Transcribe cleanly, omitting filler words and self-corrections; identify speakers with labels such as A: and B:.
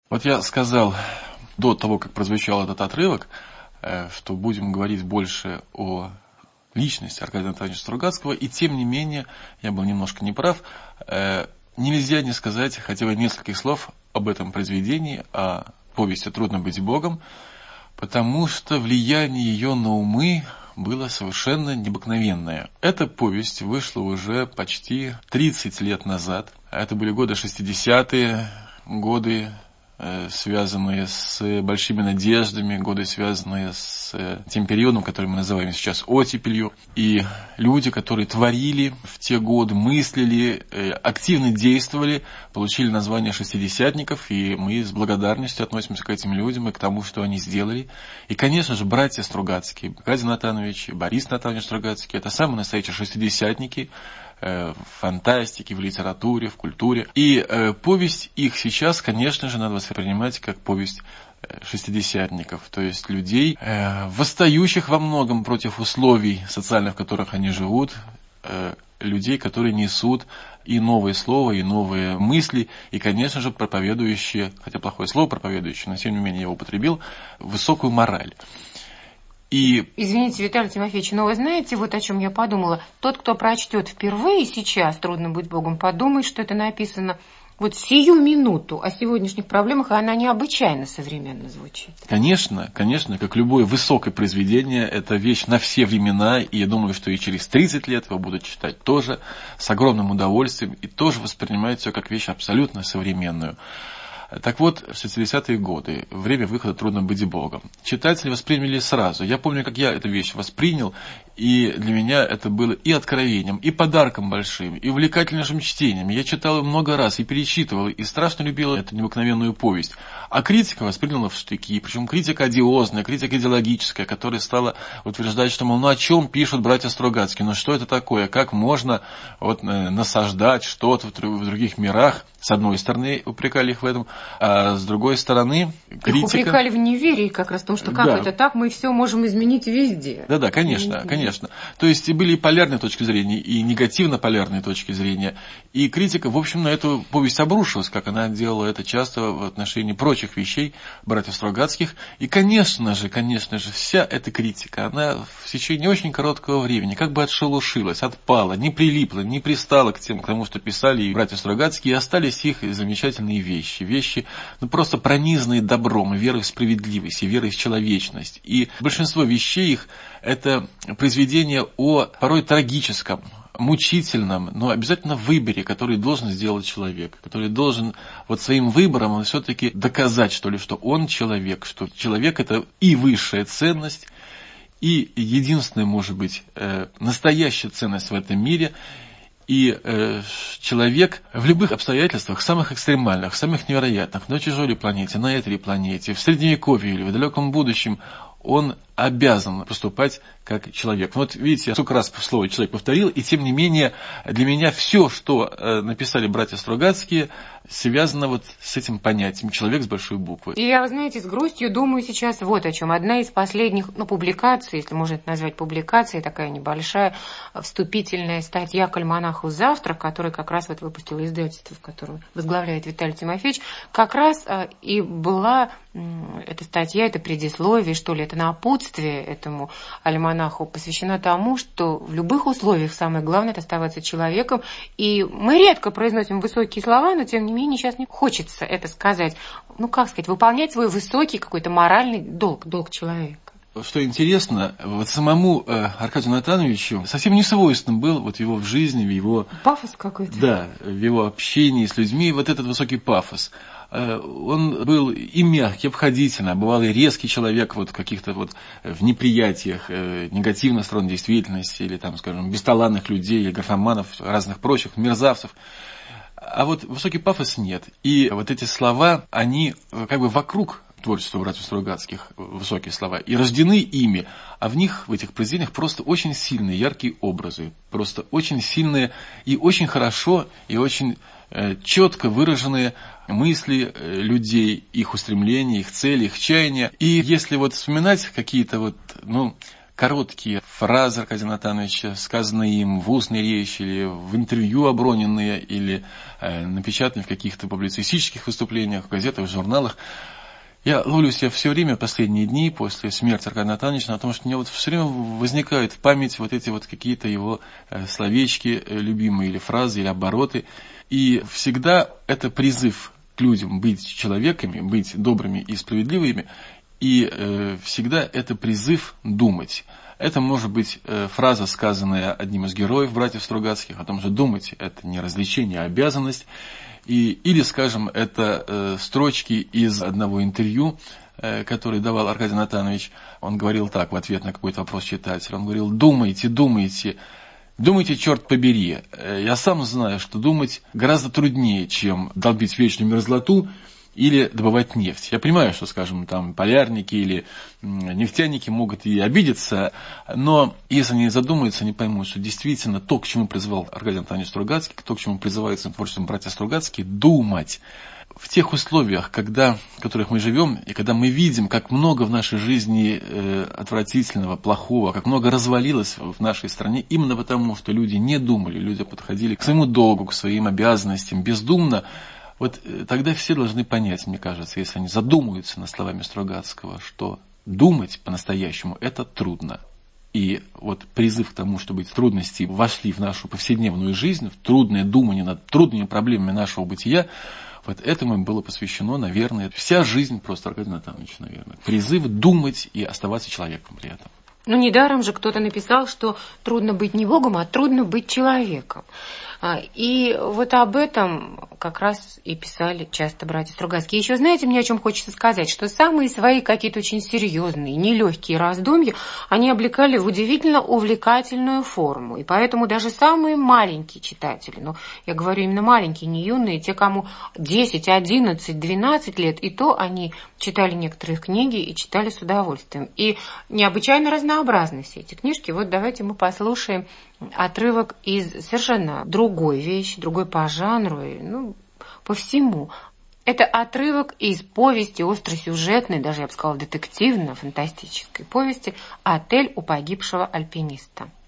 A: Вот я сказал до того, как прозвучал этот отрывок, что будем говорить больше о личности Аркадия Натановича Стругацкого, и тем не менее, я был немножко неправ, нельзя не сказать хотя бы нескольких слов об этом произведении, о повести «Трудно быть Богом», потому что влияние ее на умы было совершенно необыкновенное. Эта повесть вышла уже почти 30 лет назад. Это были годы 60-е, годы, связанные с большими надеждами, годы, связанные с тем периодом, который мы называем сейчас оттепелью. И люди, которые творили в те годы, мыслили, активно действовали, получили название шестидесятников, и мы с благодарностью относимся к этим людям и к тому, что они сделали. И, конечно же, братья Стругацкие, Аркадий Натанович и Борис Натанович Стругацкий, это самые настоящие шестидесятники, в фантастике, в литературе, в культуре. И повесть их сейчас, конечно же, надо воспринимать как повесть шестидесятников, то есть людей, восстающих во многом против условий социальных, в которых они живут, людей, которые несут и новые слова, и новые мысли, и, конечно же, проповедующие, хотя плохое слово проповедующие, но тем не менее я его употребил, высокую мораль.
B: Извините, Виталий Тимофеевич, но вы знаете, вот о чем я подумала? Тот, кто прочтет впервые сейчас «Трудно быть Богом», подумает, что это написано вот сию минуту о сегодняшних проблемах, и она необычайно современно звучит.
A: Конечно, как любое высокое произведение, это вещь на все времена, и я думаю, что и через 30 лет его будут читать тоже с огромным удовольствием, и тоже воспринимают все как вещь абсолютно современную. Так вот, в 60-е годы, время выхода «Трудно быть Богом», читатели восприняли сразу. Я помню, как я эту вещь воспринял, и для меня это было и откровением, и подарком большим, и увлекательнейшим чтением. Я читал его много раз, и перечитывал, и страшно любил эту необыкновенную повесть. А критика восприняла в штыки, причем критика одиозная, критика идеологическая, которая стала утверждать, что, мол, ну о чем пишут братья Стругацкие, ну что это такое, как можно насаждать что-то в других мирах. С одной стороны, упрекали их в этом, а с другой стороны, критика...
B: Их упрекали в неверии как раз, потому что как это так, мы все можем изменить везде.
A: Да, конечно. То есть и были и полярные точки зрения, и негативно-полярные точки зрения. И критика, в общем, на эту повесть обрушилась, как она делала это часто в отношении прочих вещей братьев Стругацких. И, конечно же, вся эта критика, она в течение очень короткого времени как бы отшелушилась, отпала, не прилипла, не пристала к тому, что писали и братья Стругацкие, и остались их замечательные вещи, просто пронизанные добром, верой в справедливость, и верой в человечность. И большинство вещей их – это произведения о порой трагическом, мучительном, но обязательно выборе, который должен сделать человек, который должен своим выбором он все-таки доказать, что он человек, что человек – это и высшая ценность, и единственная, может быть, настоящая ценность в этом мире. И человек в любых обстоятельствах, самых экстремальных, самых невероятных, на чужой планете, на этой планете, в Средневековье или в далеком будущем, он обязан поступать как человек. Вот видите, я сколько раз слово «человек» повторил, и тем не менее для меня все, что написали братья Стругацкие, связано с этим понятием «человек» с большой буквы.
B: И я, знаете, с грустью думаю сейчас вот о чем. Одна из последних публикаций, если можно это назвать публикацией, такая небольшая вступительная статья к альманаху «Завтрак», который как раз выпустило издательство, в котором возглавляет Виталий Тимофеевич, как раз и была эта статья, это предисловие, что ли, это напутствие этому альманаху, посвящена тому, что в любых условиях самое главное – это оставаться человеком. И мы редко произносим высокие слова, но тем не менее сейчас мне хочется это сказать. Выполнять свой высокий какой-то моральный долг человека.
A: Что интересно, самому Аркадию Натановичу совсем не свойственным был его в жизни, в его...
B: Пафос какой-то.
A: Да, в его общении с людьми, этот высокий пафос. Он был и мягкий, обходительный, бывал и резкий человек в каких-то в неприятиях, негативных сторон действительности, или бесталанных людей, или графоманов, разных прочих, мерзавцев. А высокий пафос нет. И эти слова, они вокруг творчества братьев Стругацких, высокие слова, и рождены ими, а в этих произведениях просто очень сильные, яркие образы, просто очень сильные и очень хорошо, и очень четко выраженные мысли людей, их устремления, их цели, их чаяния. И если вспоминать какие-то короткие фразы Аркадия Натановича, сказанные им в устной речи или в интервью оброненные, или напечатанные в каких-то публицистических выступлениях, в газетах, в журналах. Я ловлю себя все время, последние дни, после смерти Аркадия Натановича, на том, что у меня вот все время возникают в память вот эти вот какие-то его словечки любимые, или фразы, или обороты. И всегда это призыв к людям быть человеками, быть добрыми и справедливыми. И всегда это призыв думать. Это может быть фраза, сказанная одним из героев братьев Стругацких, о том, что думать – это не развлечение, а обязанность. Или, скажем, это строчки из одного интервью, которое давал Аркадий Натанович. Он говорил так в ответ на какой-то вопрос читателя. Он говорил: думайте, думайте, думайте, черт побери. Я сам знаю, что думать гораздо труднее, чем долбить вечную мерзлоту или добывать нефть. Я понимаю, что, скажем, там полярники или нефтяники могут и обидеться, но если они задумаются, они поймут, что действительно то, к чему призывал Аркадий Анатольевич Стругацкий, то, к чему призывается творчеством братья Стругацкие, думать. В тех условиях, в которых мы живем, и когда мы видим, как много в нашей жизни отвратительного, плохого, как много развалилось в нашей стране, именно потому, что люди не думали, люди подходили к своему долгу, к своим обязанностям бездумно, вот тогда все должны понять, мне кажется, если они задумаются над словами Стругацкого, что думать по-настоящему – это трудно. И вот призыв к тому, чтобы эти трудности вошли в нашу повседневную жизнь, в трудное думание над трудными проблемами нашего бытия, вот этому было посвящено, наверное, вся жизнь просто Аркадия Натановича, наверное. Призыв думать и оставаться человеком при этом.
B: Ну, недаром же кто-то написал, что трудно быть не Богом, а трудно быть человеком. И вот об этом как раз и писали часто братья Стругацкие. Еще знаете, мне о чем хочется сказать, что самые свои какие-то очень серьезные, нелегкие раздумья они облекали в удивительно увлекательную форму. И поэтому даже самые маленькие читатели, ну, я говорю именно маленькие, не юные, те, кому 10, 11, 12 лет, и то они читали некоторые книги и читали с удовольствием. И необычайно разнообразны все эти книжки. Вот давайте мы послушаем отрывок из совершенно другой вещи, другой по жанру, ну, по всему. Это отрывок из повести остросюжетной, даже я бы сказала детективно-фантастической повести «Отель у погибшего альпиниста».